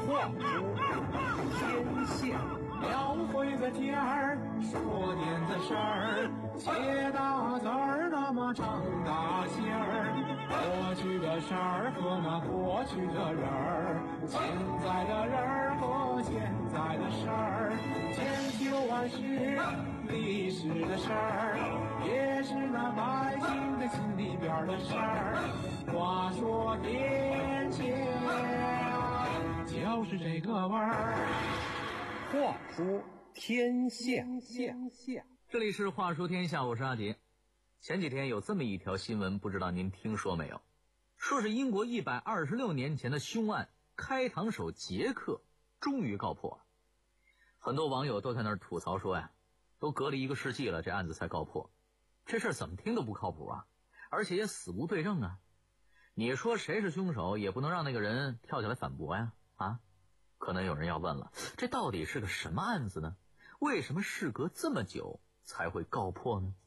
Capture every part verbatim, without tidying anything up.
画出天下， 描绘个天儿，说点子事儿，写大字儿，那么唱大戏儿。过去的事儿和那过去的人儿，现在的人儿和现在的事儿，千秋万世历史的事儿，也是那百姓的心里边的事儿。话说天下，就是这个味儿。 话说天下， 这里是话说天下，我是阿杰。前几天有这么一条新闻，不知道您听说没有？说是英国一百二十六年前的凶案开膛手杰克终于告破。很多网友都在那儿吐槽说呀，都隔了一个世纪了，这案子才告破，这事儿怎么听都不靠谱啊，而且也死无对证啊。你说谁是凶手，也不能让那个人跳起来反驳呀啊！可能有人要问了，这到底是个什么案子呢？为什么事隔这么久才会告破呢？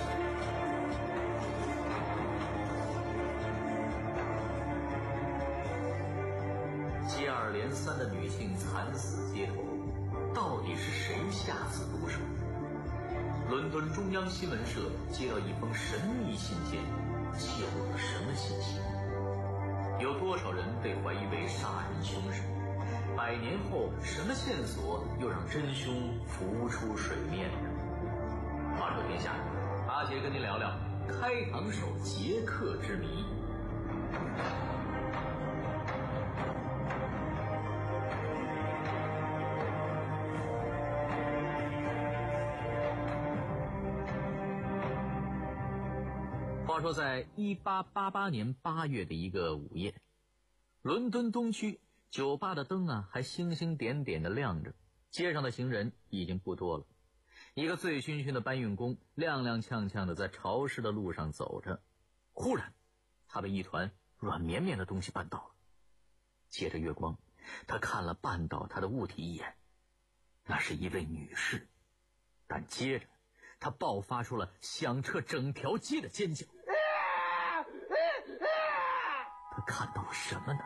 接二连三的女性惨死街头，到底是谁下此毒手？伦敦中央新闻社接到一封神秘信件，泄露了什么信息？有多少人被怀疑为杀人凶手？百年后，什么线索又让真凶浮出水面呢？话说天下，阿杰跟您聊聊开膛手杰克之谜。话说在一八八八年八月的一个午夜，伦敦东区酒吧的灯啊还星星点点的亮着，街上的行人已经不多了。一个醉醺醺的搬运工踉踉跄跄的在潮湿的路上走着，忽然他被一团软绵绵的东西绊倒了。借着月光，他看了绊倒他的物体一眼，那是一位女士。但接着他爆发出了响彻整条街的尖叫。他看到了什么呢？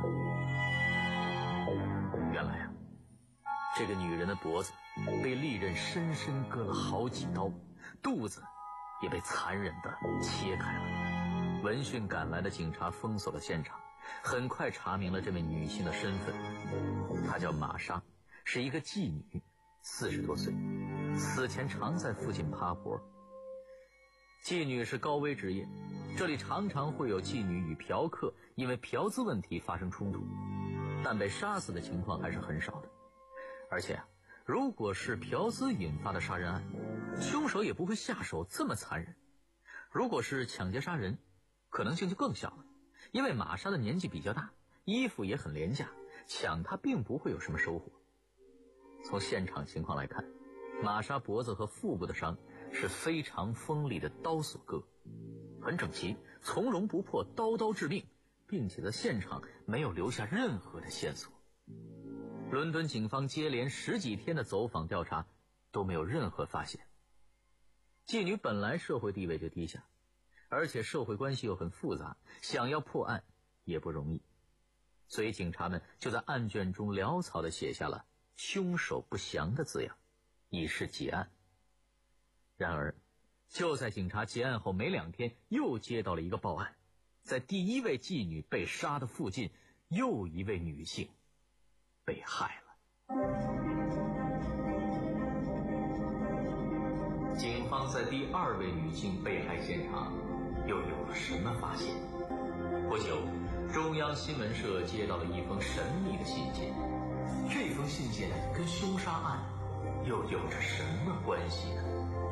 原来啊，这个女人的脖子被利刃深深割了好几刀，肚子也被残忍地切开了。闻讯赶来的警察封锁了现场，很快查明了这位女性的身份。她叫玛莎，是一个妓女，四十多岁，死前常在附近趴活。妓女是高危职业，这里常常会有妓女与嫖客因为嫖资问题发生冲突，但被杀死的情况还是很少的。而且啊，如果是嫖资引发的杀人案，凶手也不会下手这么残忍。如果是抢劫杀人，可能性就更小了，因为玛莎的年纪比较大，衣服也很廉价，抢她并不会有什么收获。从现场情况来看，玛莎脖子和腹部的伤是非常锋利的刀所割，很整齐，从容不迫，刀刀致命，并且在现场没有留下任何的线索。伦敦警方接连十几天的走访调查都没有任何发现。妓女本来社会地位就低下，而且社会关系又很复杂，想要破案也不容易，所以警察们就在案卷中潦草地写下了凶手不详的字样，以示结案。然而就在警察结案后没两天，又接到了一个报案，在第一位妓女被杀的附近，又一位女性被害了。警方在第二位女性被害现场又有了什么发现？不久，中央新闻社接到了一封神秘的信件，这封信件跟凶杀案又有着什么关系呢？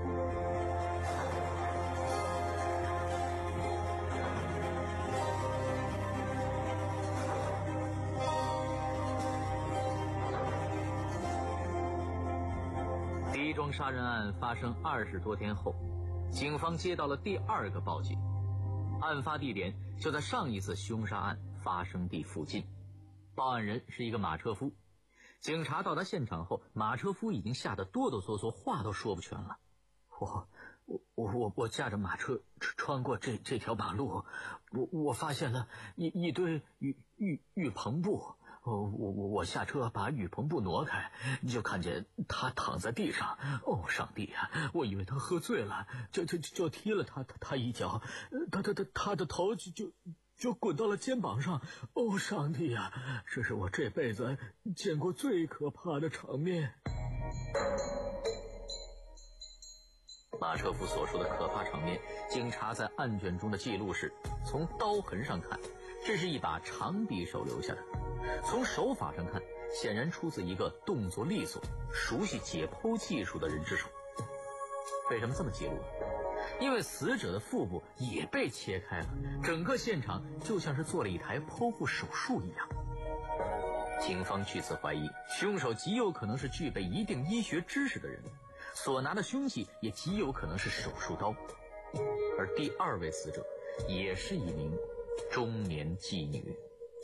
狄庄杀人案发生二十多天后，警方接到了第二个报警，案发地点就在上一次凶杀案发生地附近，报案人是一个马车夫。警察到达现场后，马车夫已经吓得哆哆嗦嗦，话都说不全了。我我我我我驾着马车穿过这这条马路，我我发现了一一堆浴浴浴篷布， 哦，我我我下车把雨棚布挪开，就看见他躺在地上。哦，上帝啊！我以为他喝醉了，就就就踢了他他他一脚，他他他他的头就就就滚到了肩膀上。哦，上帝啊！这是我这辈子见过最可怕的场面。马车夫所说的可怕场面，警察在案卷中的记录是：从刀痕上看，这是一把长匕首留下的；从手法上看，显然出自一个动作利索、熟悉解剖技术的人之手。为什么这么记录？因为死者的腹部也被切开了，整个现场就像是做了一台剖腹手术一样。警方据此怀疑，凶手极有可能是具备一定医学知识的人，所拿的凶器也极有可能是手术刀。而第二位死者也是一名中年妓女。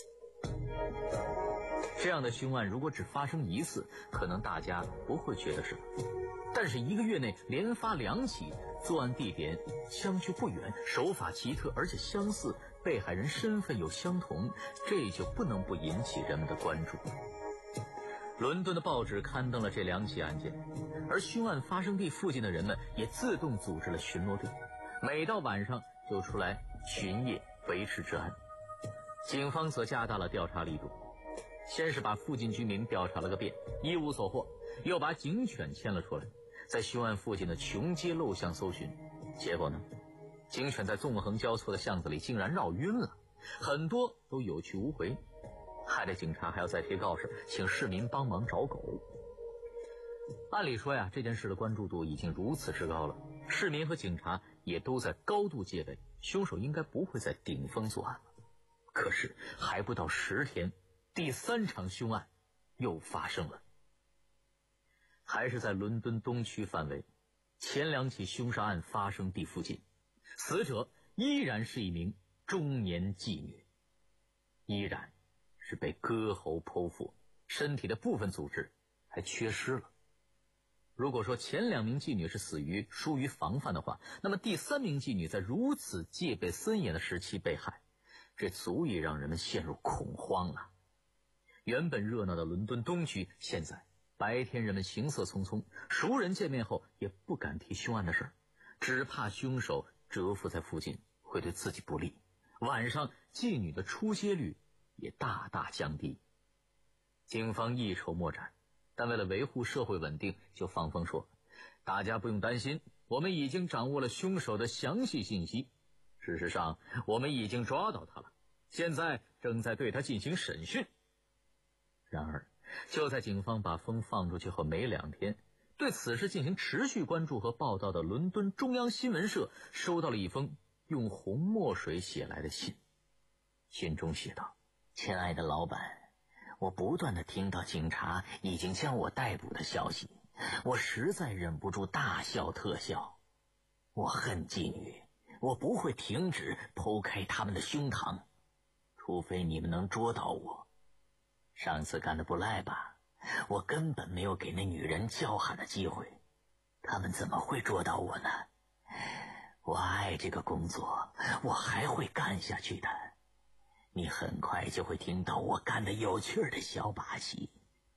这样的凶案如果只发生一次，可能大家不会觉得什么，但是一个月内连发两起，作案地点相距不远，手法奇特而且相似，被害人身份又相同，这就不能不引起人们的关注。伦敦的报纸刊登了这两起案件，而凶案发生地附近的人们也自动组织了巡逻队，每到晚上就出来巡夜维持治安。警方则加大了调查力度，先是把附近居民调查了个遍，一无所获，又把警犬牵了出来，在凶案附近的穷街陋巷搜寻。结果呢，警犬在纵横交错的巷子里竟然绕晕了，很多都有去无回，害得警察还要再贴告示，请市民帮忙找狗。按理说呀，这件事的关注度已经如此之高了，市民和警察也都在高度戒备，凶手应该不会在顶风作案了。可是还不到十天，第三场凶案又发生了，还是在伦敦东区范围，前两起凶杀案发生地附近，死者依然是一名中年妓女，依然是被割喉剖腹，身体的部分组织还缺失了。如果说前两名妓女是死于疏于防范的话，那么第三名妓女在如此戒备森严的时期被害，这足以让人们陷入恐慌了。原本热闹的伦敦东区，现在白天人们行色匆匆，熟人见面后也不敢提凶案的事，只怕凶手蛰伏在附近会对自己不利。晚上妓女的出街率也大大降低。警方一筹莫展，但为了维护社会稳定，就放风说，大家不用担心，我们已经掌握了凶手的详细信息，事实上我们已经抓到他了，现在正在对他进行审讯。然而就在警方把风放出去后没两天，对此事进行持续关注和报道的伦敦中央新闻社收到了一封用红墨水写来的信。信中写道：亲爱的老板，我不断地听到警察已经将我逮捕的消息，我实在忍不住大笑特笑。我恨妓女，我不会停止剖开他们的胸膛，除非你们能捉到我。上次干得不赖吧？我根本没有给那女人叫喊的机会，他们怎么会捉到我呢？我爱这个工作，我还会干下去的。你很快就会听到我干的有趣的小把戏。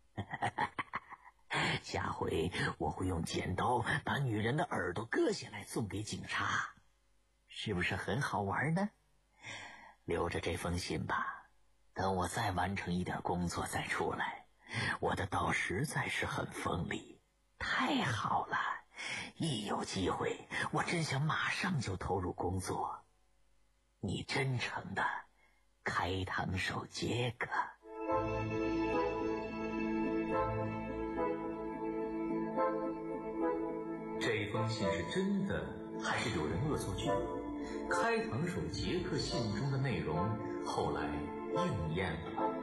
下回我会用剪刀把女人的耳朵割下来送给警察，是不是很好玩呢？留着这封信吧，等我再完成一点工作再出来。我的刀实在是很锋利，太好了，一有机会我真想马上就投入工作。你真诚的开膛手杰克。这封信是真的还是有人恶作剧？开膛手杰克信中的内容后来应验了。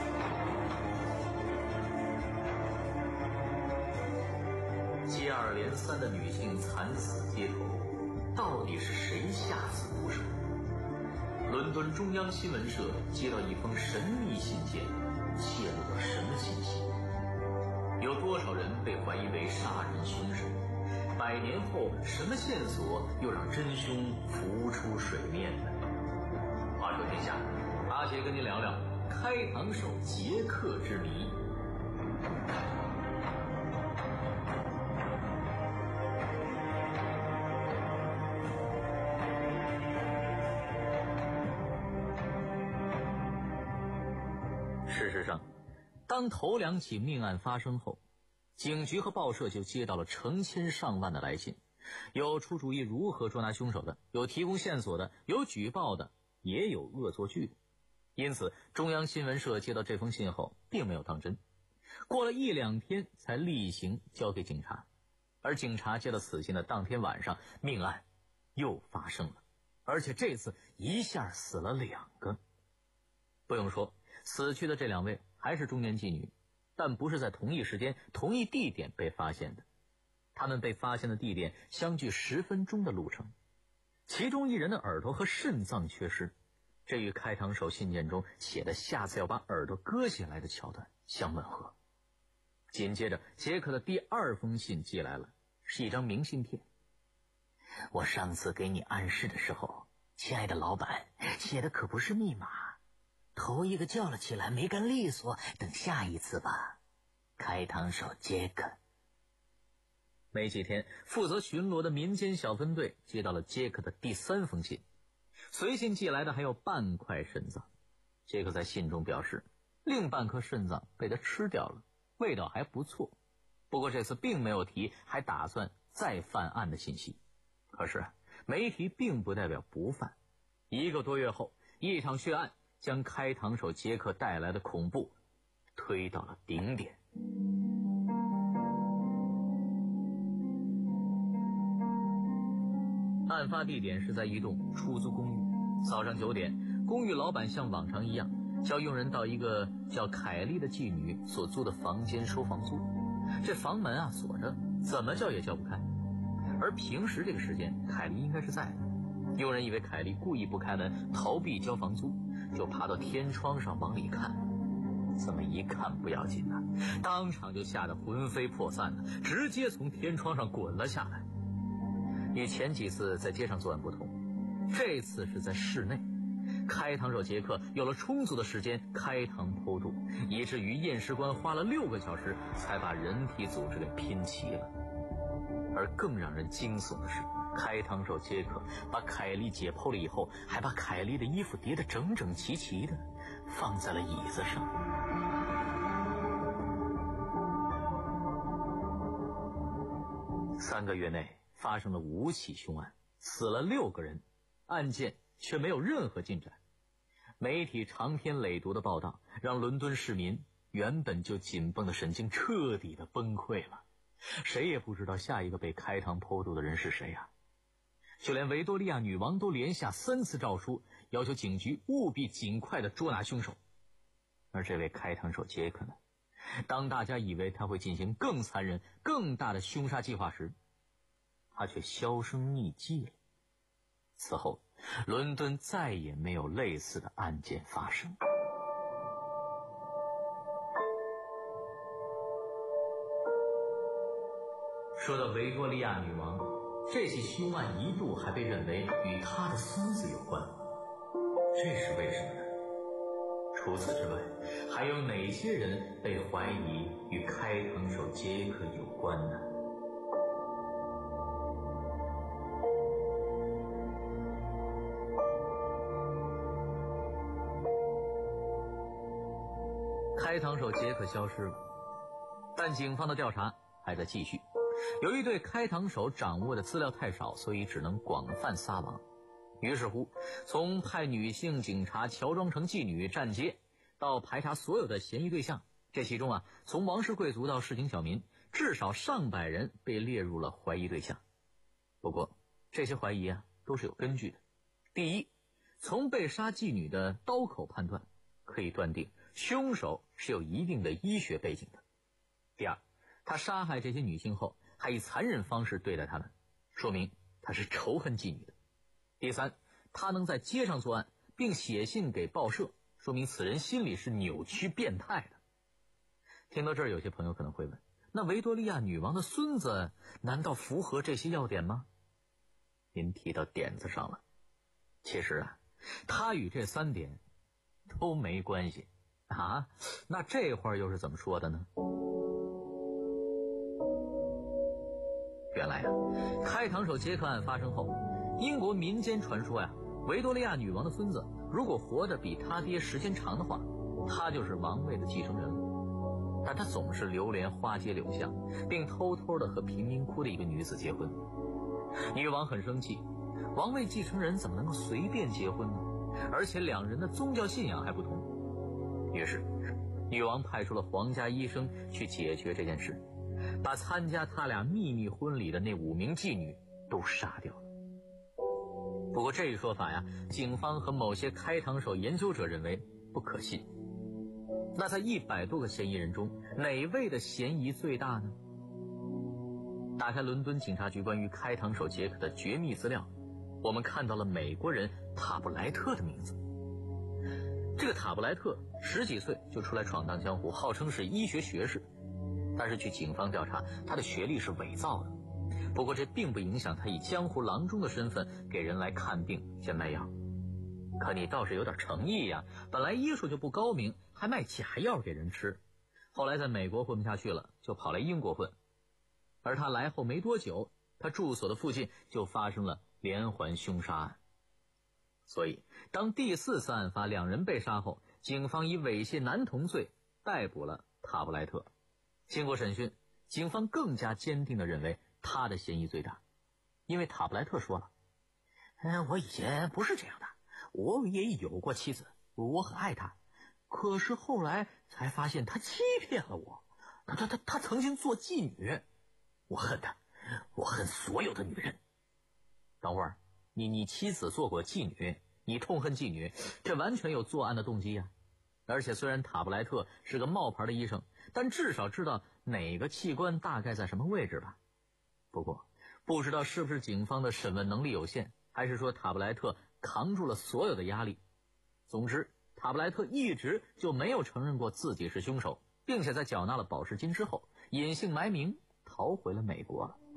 接二连人三的女性惨死街头，到底是谁下此毒手？伦敦中央新闻社接到一封神秘信件，泄露了什么信息？有多少人被怀疑为杀人凶手？百年后，什么线索又让真凶浮出水面呢？话说天下，阿杰跟您聊聊开膛手杰克之谜。事实上，当头两起命案发生后，警局和报社就接到了成千上万的来信，有出主意如何捉拿凶手的，有提供线索的，有举报的，也有恶作剧的。因此中央新闻社接到这封信后并没有当真，过了一两天才例行交给警察。而警察接到此信的当天晚上，命案又发生了，而且这次一下死了两个。不用说，死去的这两位还是中年妓女，但不是在同一时间同一地点被发现的。他们被发现的地点相距十分钟的路程，其中一人的耳朵和肾脏缺失，这与开膛手信件中写的下次要把耳朵割下来的桥段相吻合。紧接着杰克的第二封信寄来了，是一张明信片。我上次给你暗示的时候，亲爱的老板，写的可不是密码，头一个叫了起来没干利索，等下一次吧。开膛手杰克。没几天，负责巡逻的民间小分队接到了杰克的第三封信，随信寄来的还有半块肾脏。杰克在信中表示，另半颗肾脏被他吃掉了，味道还不错，不过这次并没有提还打算再犯案的信息。可是没提并不代表不犯。一个多月后，一场血案将开膛手杰克带来的恐怖推到了顶点。案发地点是在一栋出租公寓。早上九点，公寓老板像往常一样叫佣人到一个叫凯莉的妓女所租的房间收房租。这房门啊锁着，怎么叫也叫不开。而平时这个时间，凯莉应该是在的。佣人以为凯莉故意不开门逃避交房租，就爬到天窗上往里看。这么一看不要紧啊，当场就吓得魂飞魄散了，直接从天窗上滚了下来。与前几次在街上作案不同，这次是在室内。开膛手杰克有了充足的时间开膛剖肚，以至于验尸官花了六个小时才把人体组织给拼齐了。而更让人惊悚的是，开膛手杰克把凯莉解剖了以后，还把凯莉的衣服叠得整整齐齐的放在了椅子上。三个月内发生了五起凶案，死了六个人，案件却没有任何进展。媒体长篇累牍的报道让伦敦市民原本就紧绷的神经彻底的崩溃了，谁也不知道下一个被开膛剖肚的人是谁啊！就连维多利亚女王都连下三次诏书，要求警局务必尽快的捉拿凶手。而这位开膛手杰克呢，当大家以为他会进行更残忍更大的凶杀计划时，他却销声匿迹了。此后伦敦再也没有类似的案件发生。说到维多利亚女王，这起凶案一度还被认为与她的孙子有关，这是为什么呢？除此之外，还有哪些人被怀疑与开膛手杰克有关呢？开膛手杰克消失了，但警方的调查还在继续。由于对开膛手掌握的资料太少，所以只能广泛撒网。于是乎，从派女性警察乔装成妓女站街，到排查所有的嫌疑对象，这其中啊，从王室贵族到市井小民，至少上百人被列入了怀疑对象。不过这些怀疑啊都是有根据的。第一，从被杀妓女的刀口判断，可以断定凶手是有一定的医学背景的。第二，他杀害这些女性后， 还以残忍方式对待他们，说明他是仇恨妓女的。第三，他能在街上作案并写信给报社，说明此人心里是扭曲变态的。听到这儿，有些朋友可能会问，那维多利亚女王的孙子难道符合这些要点吗？您提到点子上了。其实啊，他与这三点都没关系啊。那这话又是怎么说的呢？原来啊，开膛手杰克案发生后，英国民间传说呀，维多利亚女王的孙子如果活得比他爹时间长的话，他就是王位的继承人。但他总是流连花街柳巷，并偷偷的和贫民窟的一个女子结婚。女王很生气，王位继承人怎么能够随便结婚呢？而且两人的宗教信仰还不同。于是女王派出了皇家医生去解决这件事，把参加他俩秘密婚礼的那五名妓女都杀掉了。不过这一说法呀，警方和某些开膛手研究者认为不可信。那在一百多个嫌疑人中，哪位的嫌疑最大呢？打开伦敦警察局关于开膛手杰克的绝密资料，我们看到了美国人塔布莱特的名字。这个塔布莱特十几岁就出来闯荡江湖，号称是医学学士，但是据警方调查，他的学历是伪造的。不过这并不影响他以江湖郎中的身份给人来看病兼卖药。可你倒是有点诚意呀，本来医术就不高明，还卖假药给人吃。后来在美国混不下去了，就跑来英国混。而他来后没多久，他住所的附近就发生了连环凶杀案。所以当第四次案发，两人被杀后，警方以猥亵男童罪逮捕了塔布莱特。经过审讯，警方更加坚定地认为他的嫌疑最大，因为塔布莱特说了，嗯，我以前不是这样的，我也有过妻子，我很爱她，可是后来才发现她欺骗了我，她她她她曾经做妓女，我恨她，我恨所有的女人。等会儿，你你妻子做过妓女，你痛恨妓女，这完全有作案的动机呀。而且虽然塔布莱特是个冒牌的医生，但至少知道哪个器官大概在什么位置吧。不过不知道是不是警方的审问能力有限，还是说塔布莱特扛住了所有的压力。总之塔布莱特一直就没有承认过自己是凶手，并且在缴纳了保释金之后隐姓埋名逃回了美国了。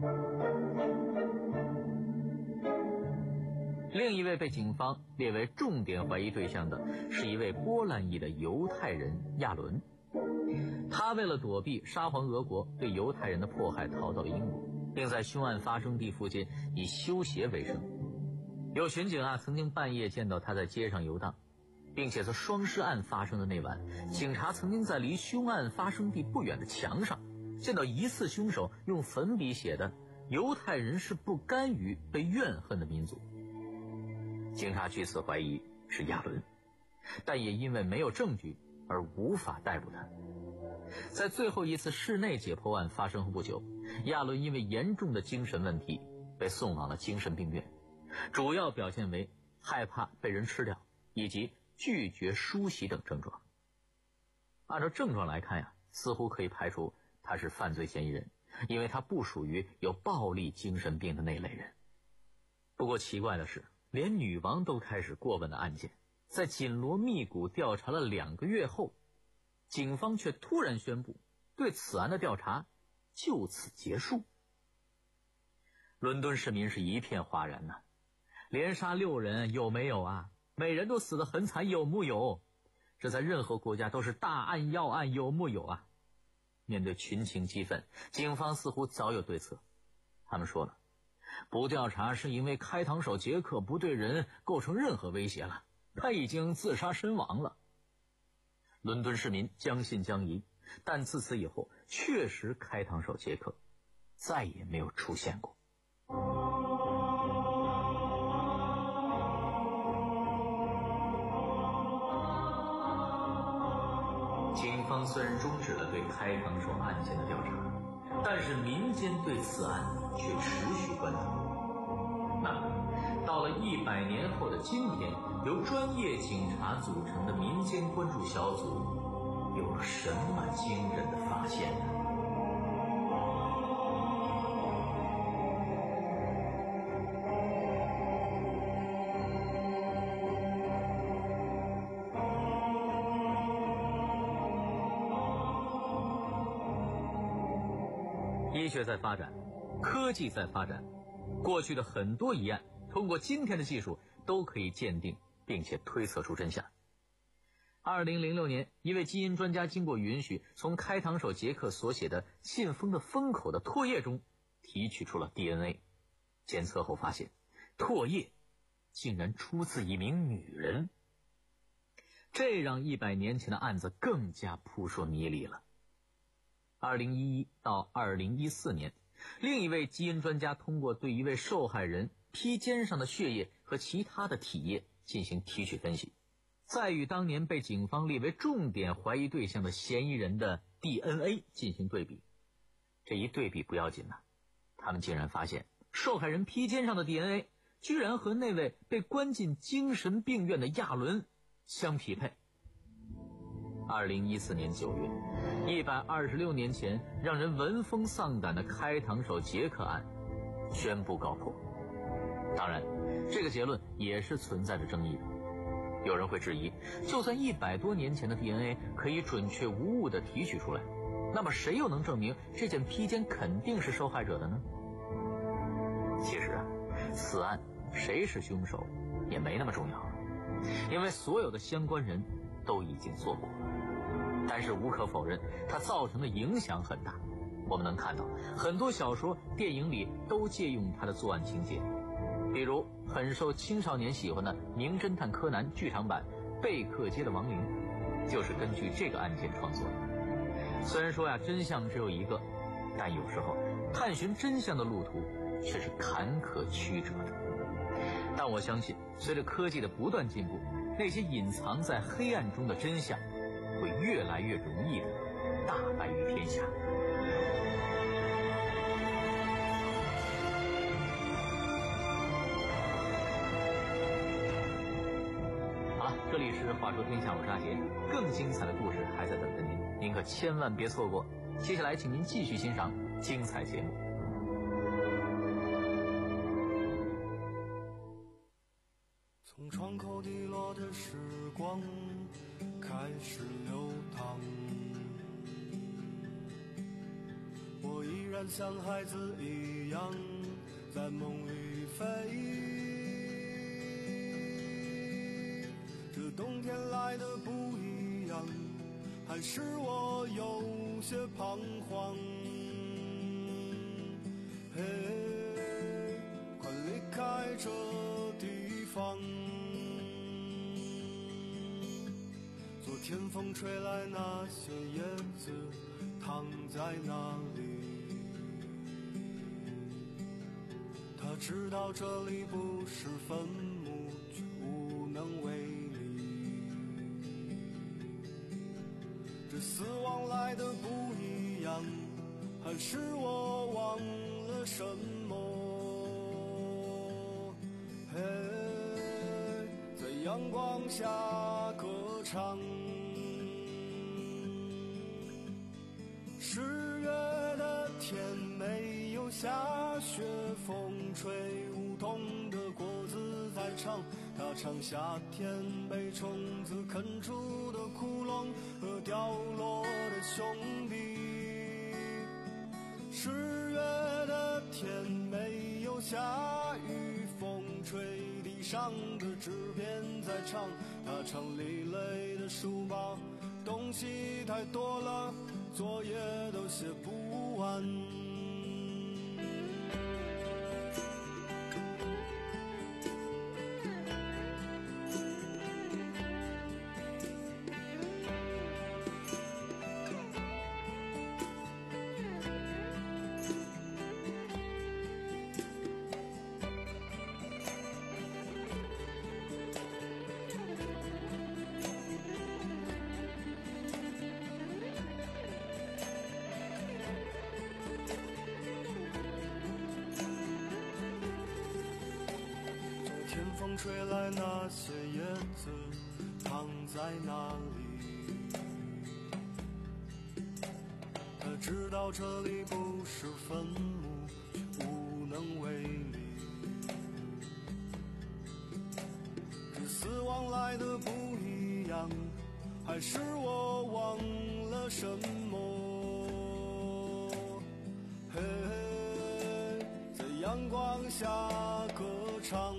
另一位被警方列为重点怀疑对象的是一位波兰裔的犹太人亚伦。他为了躲避沙皇俄国对犹太人的迫害，逃到了英国，并在凶案发生地附近以修鞋为生。有巡警啊曾经半夜见到他在街上游荡，并且在双尸案发生的那晚，警察曾经在离凶案发生地不远的墙上见到疑似凶手用粉笔写的犹太人是不甘于被怨恨的民族。警察据此怀疑是亚伦，但也因为没有证据而无法逮捕他。在最后一次室内解剖案发生后不久，亚伦因为严重的精神问题被送往了精神病院，主要表现为害怕被人吃掉以及拒绝梳洗等症状。按照症状来看呀，似乎可以排除他是犯罪嫌疑人，因为他不属于有暴力精神病的那类人。不过奇怪的是，连女王都开始过问的案件，在紧锣密鼓调查了两个月后，警方却突然宣布对此案的调查就此结束。伦敦市民是一片哗然呐、啊，连杀六人有没有啊？每人都死得很惨有木有？这在任何国家都是大案要案有木有啊？面对群情激愤，警方似乎早有对策。他们说了，不调查是因为开膛手杰克不对人构成任何威胁了，他已经自杀身亡了。伦敦市民将信将疑，但自此以后，确实开膛手杰克再也没有出现过。警方虽然终止了对开膛手案件的调查，但是民间对此案却持续关注。那么到了一百年后的今天，由专业警察组成的民间关注小组有了什么惊人的发现呢？ 医学在发展，科技在发展，过去的很多疑案通过今天的技术都可以鉴定并且推测出真相。二零零六年，一位基因专家经过允许，从开膛手杰克所写的信封的封口的唾液中提取出了 D N A， 检测后发现唾液竟然出自一名女人，这让一百年前的案子更加扑朔迷离了。二零一一到二零一四年，另一位基因专家通过对一位受害人披肩上的血液和其他的体液进行提取分析，再与当年被警方列为重点怀疑对象的嫌疑人的 D N A 进行对比。这一对比不要紧呐，他们竟然发现受害人披肩上的 D N A 居然和那位被关进精神病院的亚伦相匹配。二零一四年九月，一百二十六年前让人闻风丧胆的开膛手杰克案宣布告破。当然，这个结论也是存在着争议的。有人会质疑，就算一百多年前的 D N A 可以准确无误地提取出来，那么谁又能证明这件披肩肯定是受害者的呢？其实啊，此案谁是凶手也没那么重要了，因为所有的相关人都已经做过。但是无可否认，它造成的影响很大。我们能看到很多小说、电影里都借用它的作案情节，比如很受青少年喜欢的《名侦探柯南》剧场版《贝克街的亡灵》就是根据这个案件创作的。虽然说呀，真相只有一个，但有时候探寻真相的路途却是坎坷曲折的。但我相信，随着科技的不断进步，那些隐藏在黑暗中的真相会越来越容易的大白于天下。好了，这里是话说天下，我是阿杰，更精彩的故事还在等着您，您可千万别错过。接下来请您继续欣赏精彩节目。 从窗口滴落的时光开始流淌，我依然像孩子一样在梦里飞。这冬天来的不一样，还是我有些彷徨。嘿，快离开这地方，昨天风吹来那些叶子躺在那里，他知道这里不是坟墓，却无能为力。这死亡来的不一样，还是我忘了什么？嘿，在阳光下歌唱。十月的天没有下雪，风吹梧桐的果子在唱，它唱夏天被虫子啃出的窟窿和掉落的兄弟。十月的天没有下雨，风吹地上的纸片在唱，它唱累累的书包，东西太多了，作业都写不完。风吹来那些叶子躺在那里，他知道这里不是坟墓，却无能为力。这死亡来的不一样，还是我忘了什么？嘿阳光下歌唱。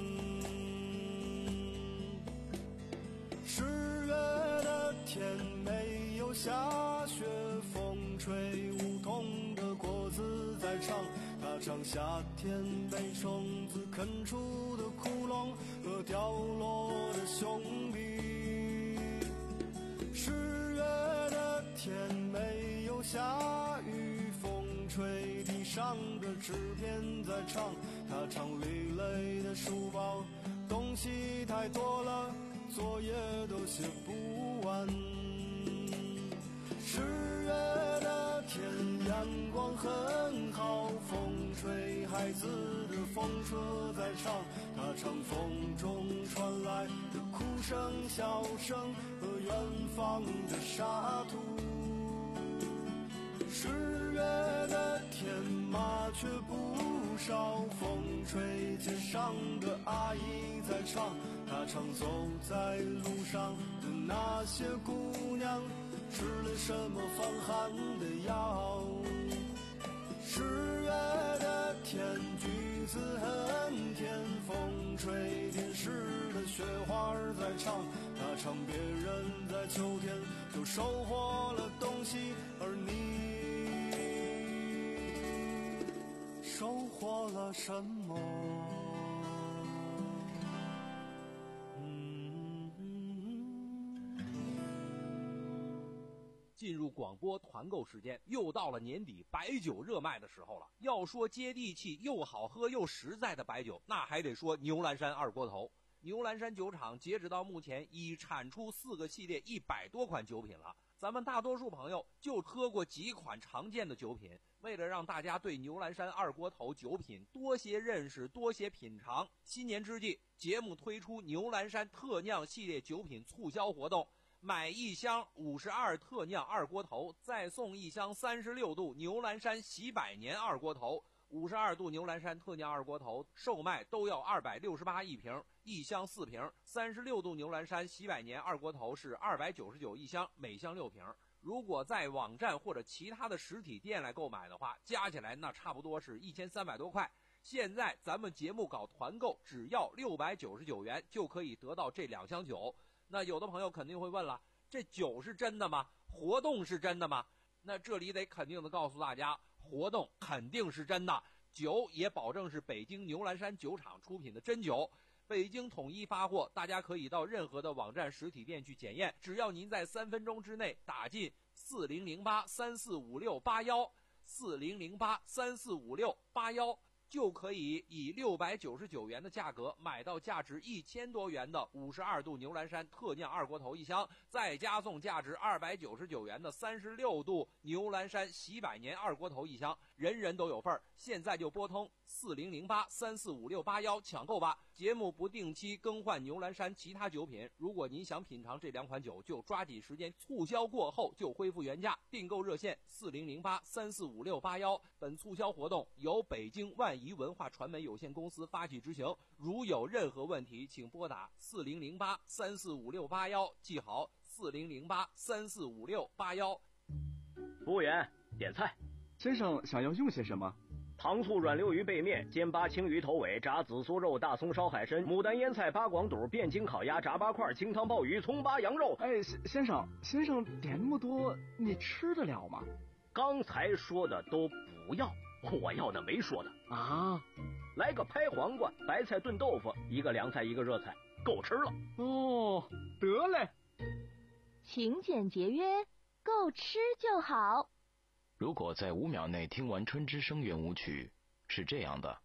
十月的天没有下雪，风吹梧桐的果子在唱，它唱夏天被虫子啃出的窟窿和掉落的兄弟。十月的天没有下雨，风吹地上的纸片在唱，它唱累累的书包，东西太多了，作业都写不完。十月的天阳光很好，风吹孩子的风车在唱，它唱风中传来的哭声笑声和远方的沙土。十月的天麻雀不少，风吹街上的阿姨在唱，她唱走在路上的那些姑娘吃了什么防寒的药。十月的天橘子很甜，风吹电视的雪花在唱，她唱别人在秋天就收获了东西，而你收获了什么？ 进入广播团购时间，又到了年底白酒热卖的时候了。要说接地气又好喝又实在的白酒，那还得说牛栏山二锅头。牛栏山酒厂截止到目前已产出四个系列一百多款酒品了，咱们大多数朋友就喝过几款常见的酒品。为了让大家对牛栏山二锅头酒品多些认识多些品尝，新年之际节目推出牛栏山特酿系列酒品促销活动，买一箱五十二特酿二锅头，再送一箱三十六度牛栏山喜百年二锅头。五十二度牛栏山特酿二锅头售卖都要二百六十八一瓶，一箱四瓶。三十六度牛栏山喜百年二锅头是二百九十九一箱，每箱六瓶。如果在网站或者其他的实体店来购买的话，加起来那差不多是一千三百多块。现在咱们节目搞团购，只要六百九十九元就可以得到这两箱酒。那有的朋友肯定会问了，这酒是真的吗？活动是真的吗？那这里得肯定的告诉大家，活动肯定是真的，酒也保证是北京牛栏山酒厂出品的真酒，北京统一发货，大家可以到任何的网站实体店去检验，只要您在三分钟之内打进四零零八三四五六八幺四零零八三四五六八幺，就可以以六百九十九元的价格买到价值一千多元的五十二度牛栏山特酿二锅头一箱，再加送价值二百九十九元的三十六度牛栏山喜百年二锅头一箱，人人都有份儿。现在就拨通四零零八三四五六八幺抢购吧。节目不定期更换牛栏山其他酒品，如果您想品尝这两款酒，就抓紧时间，促销过后就恢复原价。订购热线四零零八三四五六八幺。本促销活动由北京万怡文化传媒有限公司发起执行，如有任何问题，请拨打四零零八三四五六八幺，记好四零零八三四五六八幺。 服务员，点菜。 先生想要用些什么？ 糖醋软溜鱼背面、煎八青鱼头尾、炸紫苏肉、大葱烧海参、牡丹腌菜、八广肚、汴京烤鸭、炸八块、清汤鲍鱼、葱八羊肉。 哎，先生，先生点那么多，你吃得了吗？ 刚才说的都不要，我要的没说的啊。 来个拍黄瓜、白菜炖豆腐，一个凉菜一个热菜，够吃了。 哦，得嘞。 勤俭节约，够吃就好。 如果在五秒内听完春之声圆舞曲，是这样的；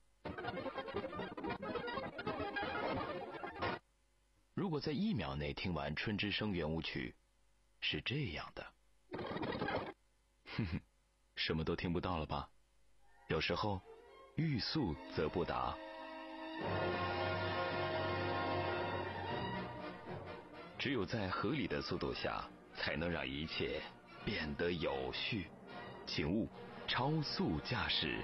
如果在一秒内听完春之声圆舞曲，是这样的。哼哼，什么都听不到了吧？有时候，欲速则不达。只有在合理的速度下，才能让一切变得有序。请勿超速驾驶。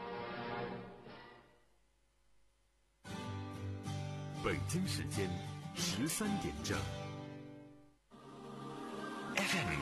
北京时间十三点整。F M